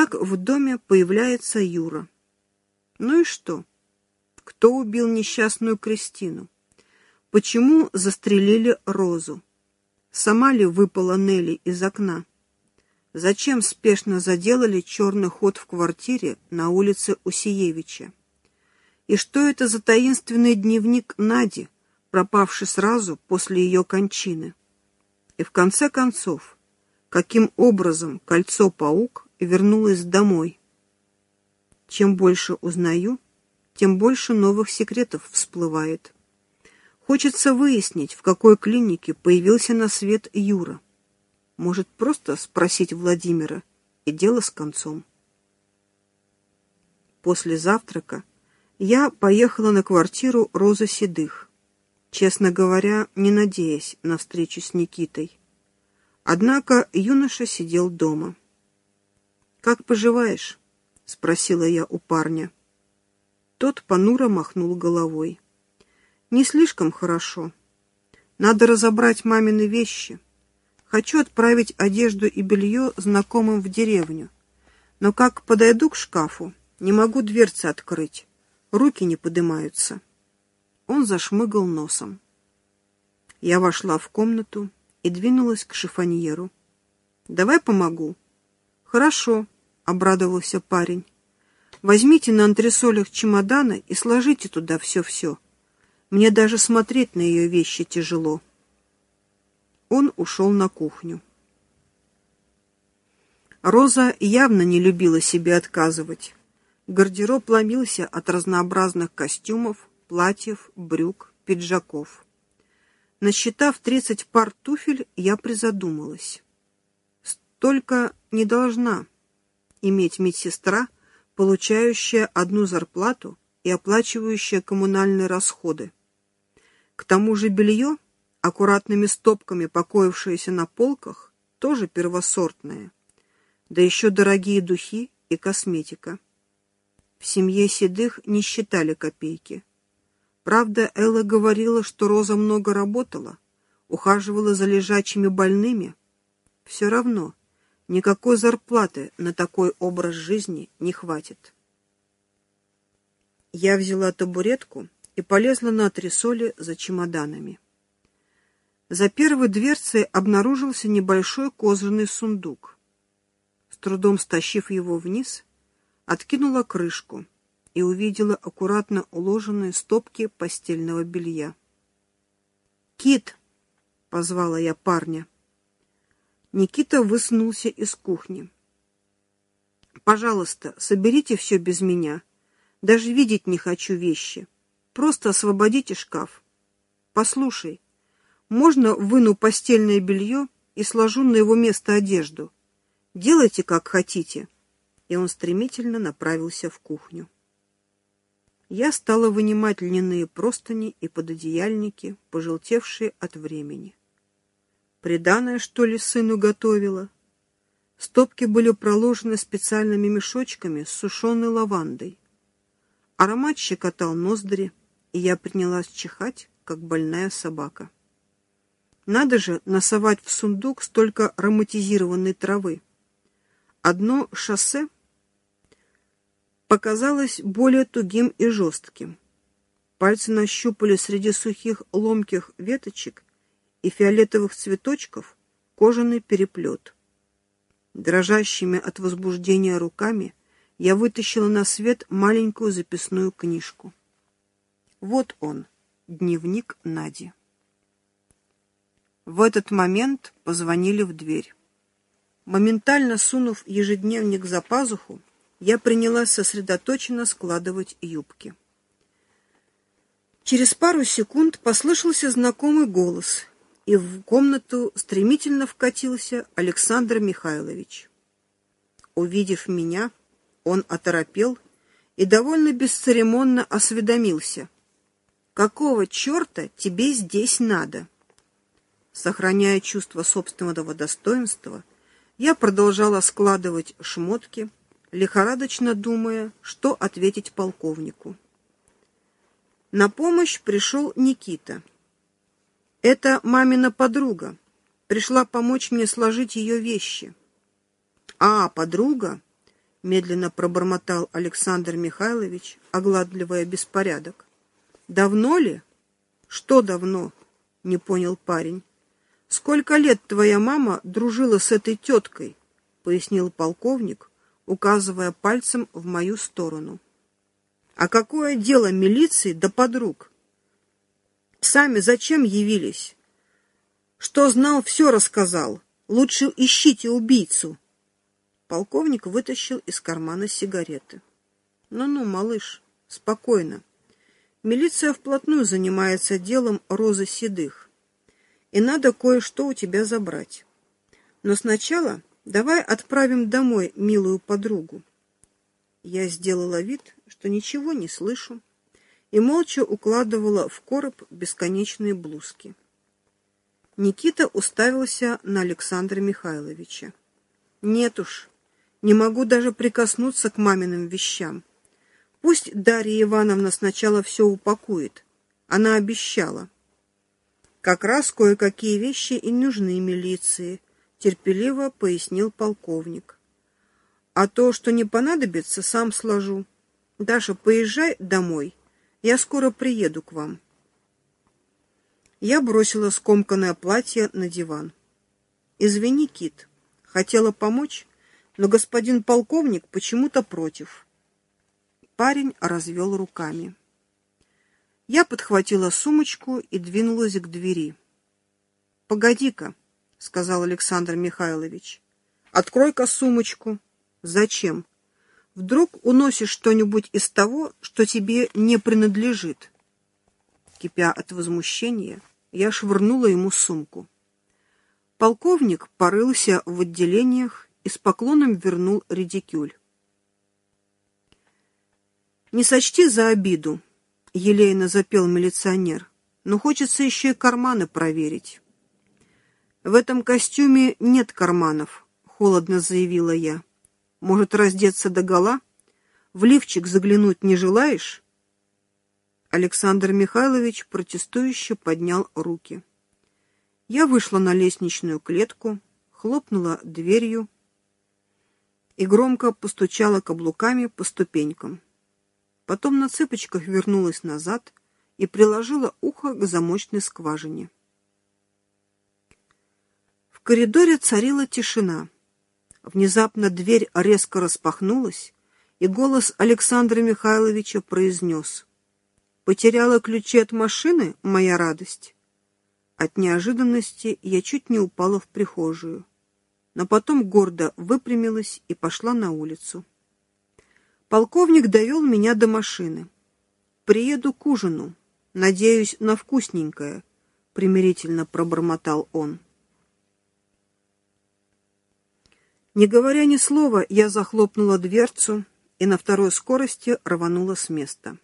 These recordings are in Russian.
так в доме появляется Юра. Ну и что? Кто убил несчастную Кристину? Почему застрелили Розу? Сама ли выпала Нелли из окна? Зачем спешно заделали черный ход в квартире на улице Усиевича? И что это за таинственный дневник Нади, пропавший сразу после ее кончины? И в конце концов, каким образом Кольцо-паук вернулось домой? Чем больше узнаю, тем больше новых секретов всплывает. Хочется выяснить, в какой клинике появился на свет Юра. Может, просто спросить Владимира, и дело с концом. После завтрака я поехала на квартиру Розы Седых, честно говоря, не надеясь на встречу с Никитой. Однако юноша сидел дома. «Как поживаешь?» — спросила я у парня. Тот понуро махнул головой. «Не слишком хорошо. Надо разобрать мамины вещи. Хочу отправить одежду и белье знакомым в деревню. Но как подойду к шкафу, не могу дверцы открыть. Руки не поднимаются». Он зашмыгал носом. Я вошла в комнату и двинулась к шифоньеру. «Давай помогу». «Хорошо», — обрадовался парень. «Возьмите на антресолях чемоданы и сложите туда все-все. Мне даже смотреть на ее вещи тяжело». Он ушел на кухню. Роза явно не любила себе отказывать. Гардероб ломился от разнообразных костюмов, платьев, брюк, пиджаков. Насчитав 30 пар туфель, я призадумалась. Столько не должна иметь медсестра, получающая одну зарплату и оплачивающая коммунальные расходы. К тому же белье, аккуратными стопками покоившееся на полках, тоже первосортное. Да еще дорогие духи и косметика. В семье Седых не считали копейки. Правда, Элла говорила, что Роза много работала, ухаживала за лежачими больными. Все равно никакой зарплаты на такой образ жизни не хватит. Я взяла табуретку и полезла на антресоли за чемоданами. За первой дверцей обнаружился небольшой кожаный сундук. С трудом стащив его вниз, откинула крышку и увидела аккуратно уложенные стопки постельного белья. «Кит!» — позвала я парня. Никита высунулся из кухни. «Пожалуйста, соберите все без меня. Даже видеть не хочу вещи. Просто освободите шкаф. Послушай, можно выну постельное белье и сложу на его место одежду? Делайте, как хотите». И он стремительно направился в кухню. Я стала вынимать льняные простыни и пододеяльники, пожелтевшие от времени. Приданое, что ли, сыну готовила? Стопки были проложены специальными мешочками с сушеной лавандой. Аромат щекотал ноздри, и я принялась чихать, как больная собака. Надо же насовать в сундук столько ароматизированной травы. Одно шоссе показалось более тугим и жестким. Пальцы нащупали среди сухих ломких веточек и фиолетовых цветочков кожаный переплет. Дрожащими от возбуждения руками я вытащила на свет маленькую записную книжку. Вот он, дневник Нади. В этот момент позвонили в дверь. Моментально сунув ежедневник за пазуху, я принялась сосредоточенно складывать юбки. Через пару секунд послышался знакомый голос, и в комнату стремительно вкатился Александр Михайлович. Увидев меня, он оторопел и довольно бесцеремонно осведомился: «Какого черта тебе здесь надо?» Сохраняя чувство собственного достоинства, я продолжала складывать шмотки, лихорадочно думая, что ответить полковнику. На помощь пришел Никита. Это мамина подруга. Пришла помочь мне сложить ее вещи. А, подруга? медленно пробормотал Александр Михайлович, огладливая беспорядок. Давно ли? Что давно? Не понял парень. Сколько лет твоя мама дружила с этой теткой? Пояснил полковник, указывая пальцем в мою сторону. А какое дело милиции до подруг? Сами зачем явились? Что знал, все рассказал. Лучше ищите убийцу. Полковник вытащил из кармана сигареты. Ну-ну, малыш, спокойно. Милиция вплотную занимается делом Розы Седых. И надо кое-что у тебя забрать. Но сначала давай отправим домой милую подругу. Я сделала вид, что ничего не слышу, и молча укладывала в короб бесконечные блузки. Никита уставился на Александра Михайловича. Нет уж, не могу даже прикоснуться к маминым вещам. Пусть Дарья Ивановна сначала все упакует. Она обещала. Как раз кое-какие вещи и нужны милиции, терпеливо пояснил полковник. А то, что не понадобится, сам сложу. Даша, поезжай домой. Я скоро приеду к вам. Я бросила скомканное платье на диван. Извини, Кит, хотела помочь, но господин полковник почему-то против. Парень развел руками. Я подхватила сумочку и двинулась к двери. «Погоди-ка», — сказал Александр Михайлович, — «открой-ка сумочку». «Зачем? Вдруг уносишь что-нибудь из того, что тебе не принадлежит?» Кипя от возмущения, я швырнула ему сумку. Полковник порылся в отделениях и с поклоном вернул редикюль. «Не сочти за обиду», — елейно запел милиционер, «но хочется еще и карманы проверить». «В этом костюме нет карманов», — холодно заявила я. «Может, раздеться догола? В лифчик заглянуть не желаешь?» Александр Михайлович протестующе поднял руки. Я вышла на лестничную клетку, хлопнула дверью и громко постучала каблуками по ступенькам. Потом на цыпочках вернулась назад и приложила ухо к замочной скважине. В коридоре царила тишина. Внезапно дверь резко распахнулась, и голос Александра Михайловича произнес: «Потеряла ключи от машины, моя радость?» От неожиданности я чуть не упала в прихожую, но потом гордо выпрямилась и пошла на улицу. Полковник довел меня до машины. «Приеду к ужину. Надеюсь на вкусненькое», — примирительно пробормотал он. Не говоря ни слова, я захлопнула дверцу и на второй скорости рванула с места.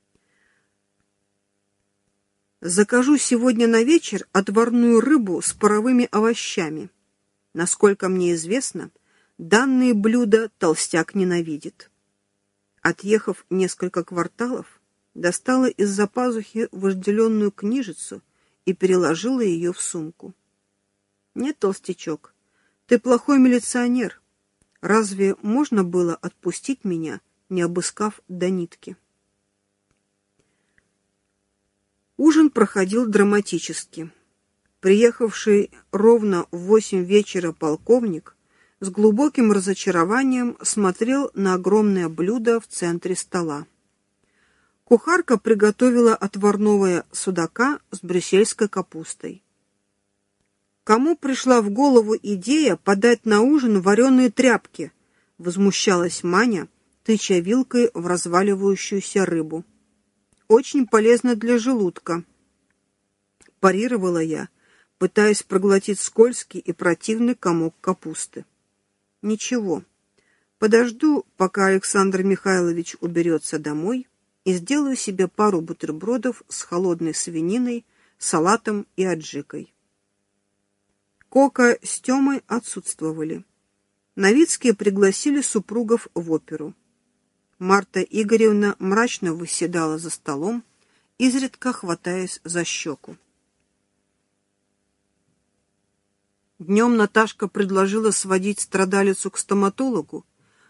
«Закажу сегодня на вечер отварную рыбу с паровыми овощами. Насколько мне известно, данные блюда толстяк ненавидит». Отъехав несколько кварталов, достала из-за пазухи вожделенную книжицу и переложила ее в сумку. «Нет, толстячок, ты плохой милиционер. Разве можно было отпустить меня, не обыскав до нитки?» Ужин проходил драматически. Приехавший ровно в 8 вечера полковник с глубоким разочарованием смотрел на огромное блюдо в центре стола. Кухарка приготовила отварного судака с брюссельской капустой. «Кому пришла в голову идея подать на ужин вареные тряпки?» — возмущалась Маня, тыча вилкой в разваливающуюся рыбу. «Очень полезно для желудка», — парировала я, пытаясь проглотить скользкий и противный комок капусты. «Ничего, подожду, пока Александр Михайлович уберется домой, и сделаю себе пару бутербродов с холодной свининой, салатом и аджикой». Кока с Тёмой отсутствовали. Новицкие пригласили супругов в оперу. Марта Игоревна мрачно восседала за столом, изредка хватаясь за щеку. Днем Наташка предложила сводить страдалицу к стоматологу,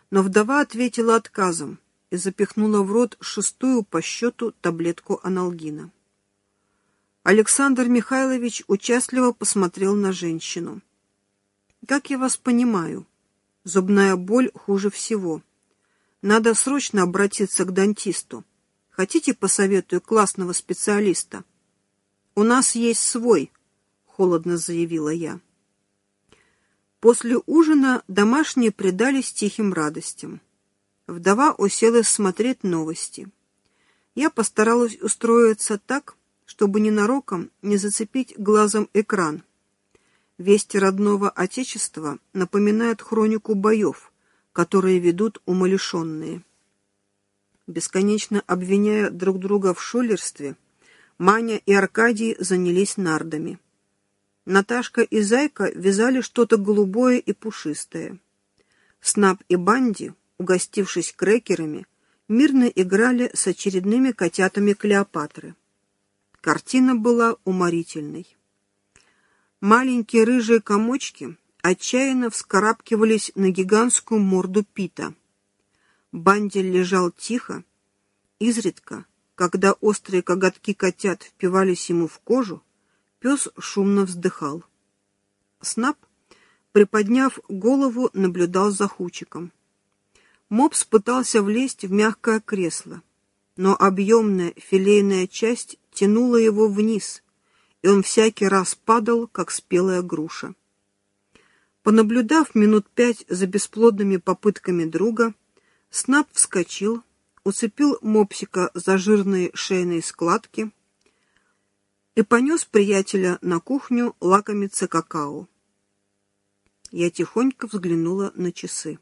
Но вдова ответила отказом и запихнула в рот 6-ю по счету таблетку анальгина. Александр Михайлович участливо посмотрел на женщину. «Как я вас понимаю, зубная боль хуже всего. Надо срочно обратиться к дантисту. Хотите, посоветую классного специалиста?» «У нас есть свой», — холодно заявила я. После ужина домашние предались тихим радостям. Вдова уселась смотреть новости. Я постаралась устроиться так, чтобы ненароком не зацепить глазом экран. Вести родного отечества напоминают хронику боев, которые ведут умалишенные. Бесконечно обвиняя друг друга в шулерстве, Маня и Аркадий занялись нардами. Наташка и Зайка вязали что-то голубое и пушистое. Снап и Банди, угостившись крекерами, мирно играли с очередными котятами Клеопатры. Картина была уморительной. Маленькие рыжие комочки отчаянно вскарабкивались на гигантскую морду Пита. Банди лежал тихо, изредка, когда острые коготки котят впивались ему в кожу, пес шумно вздыхал. Снап, приподняв голову, наблюдал за Хучиком. Мопс пытался влезть в мягкое кресло, но объемная филейная часть тянула его вниз, и он всякий раз падал, как спелая груша. Понаблюдав минут 5 за бесплодными попытками друга, Снап вскочил, уцепил Мопсика за жирные шейные складки и понес приятеля на кухню лакомиться какао. Я тихонько взглянула на часы.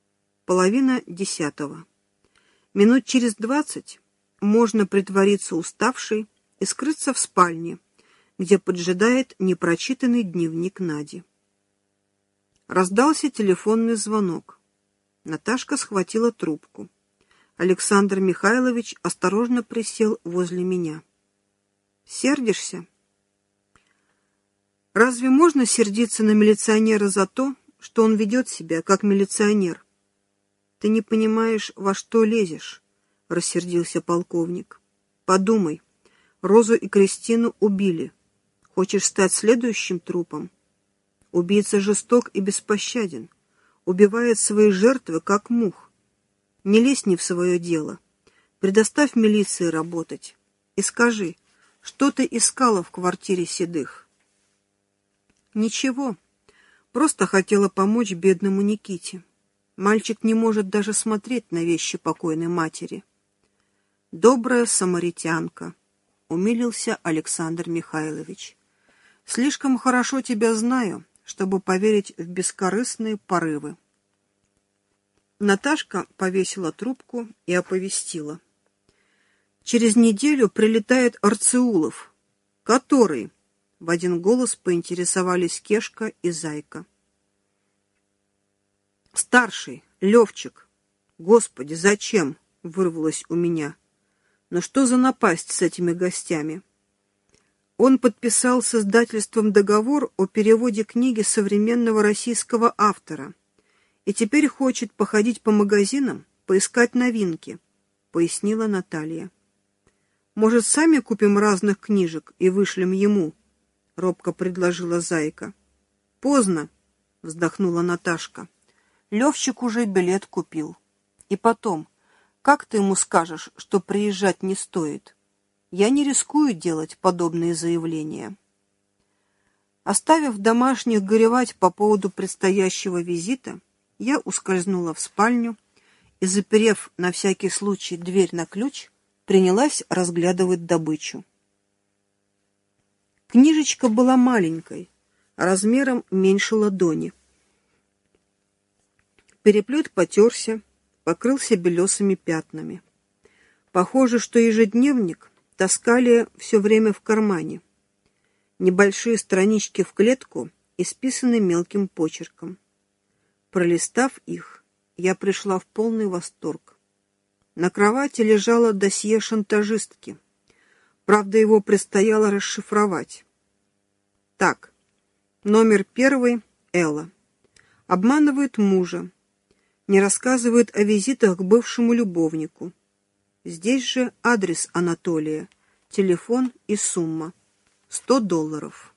9:30. Минут через 20 можно притвориться уставшей и скрыться в спальне, где поджидает непрочитанный дневник Нади. Раздался телефонный звонок. Наташка схватила трубку. Александр Михайлович осторожно присел возле меня. «Сердишься?» «Разве можно сердиться на милиционера за то, что он ведет себя как милиционер?» «Ты не понимаешь, во что лезешь», — рассердился полковник. «Подумай, Розу и Кристину убили. Хочешь стать следующим трупом? Убийца жесток и беспощаден, убивает свои жертвы, как мух. Не лезь не в свое дело. Предоставь милиции работать. И скажи, что ты искала в квартире Седых?» «Ничего. Просто хотела помочь бедному Никите. Мальчик не может даже смотреть на вещи покойной матери». «Добрая самаритянка», — умилился Александр Михайлович. «Слишком хорошо тебя знаю, чтобы поверить в бескорыстные порывы». Наташка повесила трубку и оповестила. «Через неделю прилетает Арцеулов». «Который?» — в один голос поинтересовались Кешка и Зайка. «Старший, Левчик». «Господи, зачем?» — вырвалось у меня. «Но что за напасть с этими гостями?» Он подписал с издательством договор о переводе книги современного российского автора и теперь хочет походить по магазинам, поискать новинки, — пояснила Наталья. «Может, сами купим разных книжек и вышлем ему?» — робко предложила Зайка. «Поздно», — вздохнула Наташка. «Левчик уже билет купил. И потом, как ты ему скажешь, что приезжать не стоит? Я не рискую делать подобные заявления». Оставив домашних горевать по поводу предстоящего визита, я ускользнула в спальню и, заперев на всякий случай дверь на ключ, принялась разглядывать добычу. Книжечка была маленькой, размером меньше ладони. Переплет потерся, покрылся белесыми пятнами. Похоже, что ежедневник таскали все время в кармане. Небольшие странички в клетку исписаны мелким почерком. Пролистав их, я пришла в полный восторг. На кровати лежало досье шантажистки. Правда, его предстояло расшифровать. Номер 1 — Элла. Обманывает мужа. не рассказывает о визитах к бывшему любовнику. Здесь же адрес Анатолия, телефон и сумма $100.